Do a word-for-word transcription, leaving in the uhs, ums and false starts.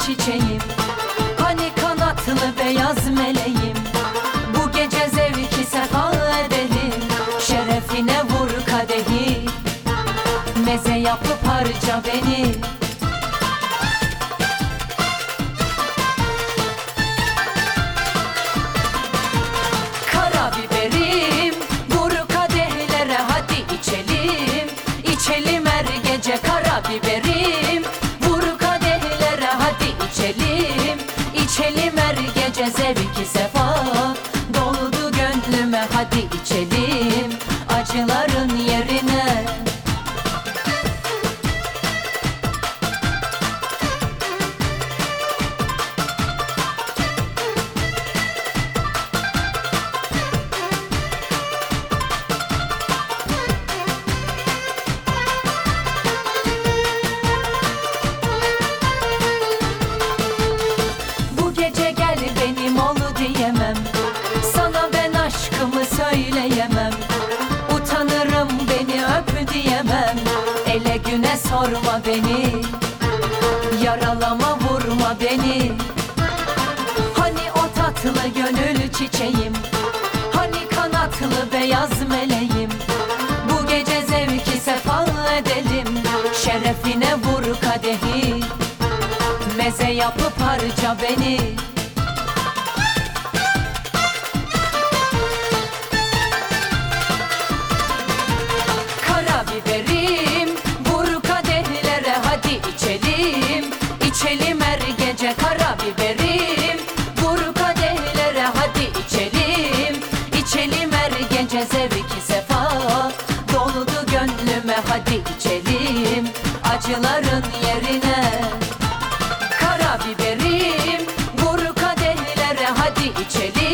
çiçeğim, hani kanatlı beyaz meleğim. Bu gece zevki sefa edelim, şerefine vur kadehi, meze yapıp harca beni. Karabiberim, vur kadehlere, hadi içelim, içelim her gece. Karabiberim, vur kadehlere, hadi içelim, içelim her gece. Zevki sefa doldu gönlüme, hadi içelim acıların yerine. Sana ben aşkımı söyleyemem, utanırım beni öp diyemem. Ele güne sorma beni, yaralama vurma beni. Hani o tatlı gönül çiçeğim, hani kanatlı beyaz meleğim. Bu gece zevki sefa edelim, şerefine vur kadehi, meze yapıp harca beni. Karabiberim, vur kadehlere, hadi içelim, içelim her gece. Karabiberim, vur kadehlere, hadi içelim, içelim her gece. Zevki sefa doldu gönlüme, hadi içelim acıların yerine. Karabiberim, vur kadehlere, hadi içelim,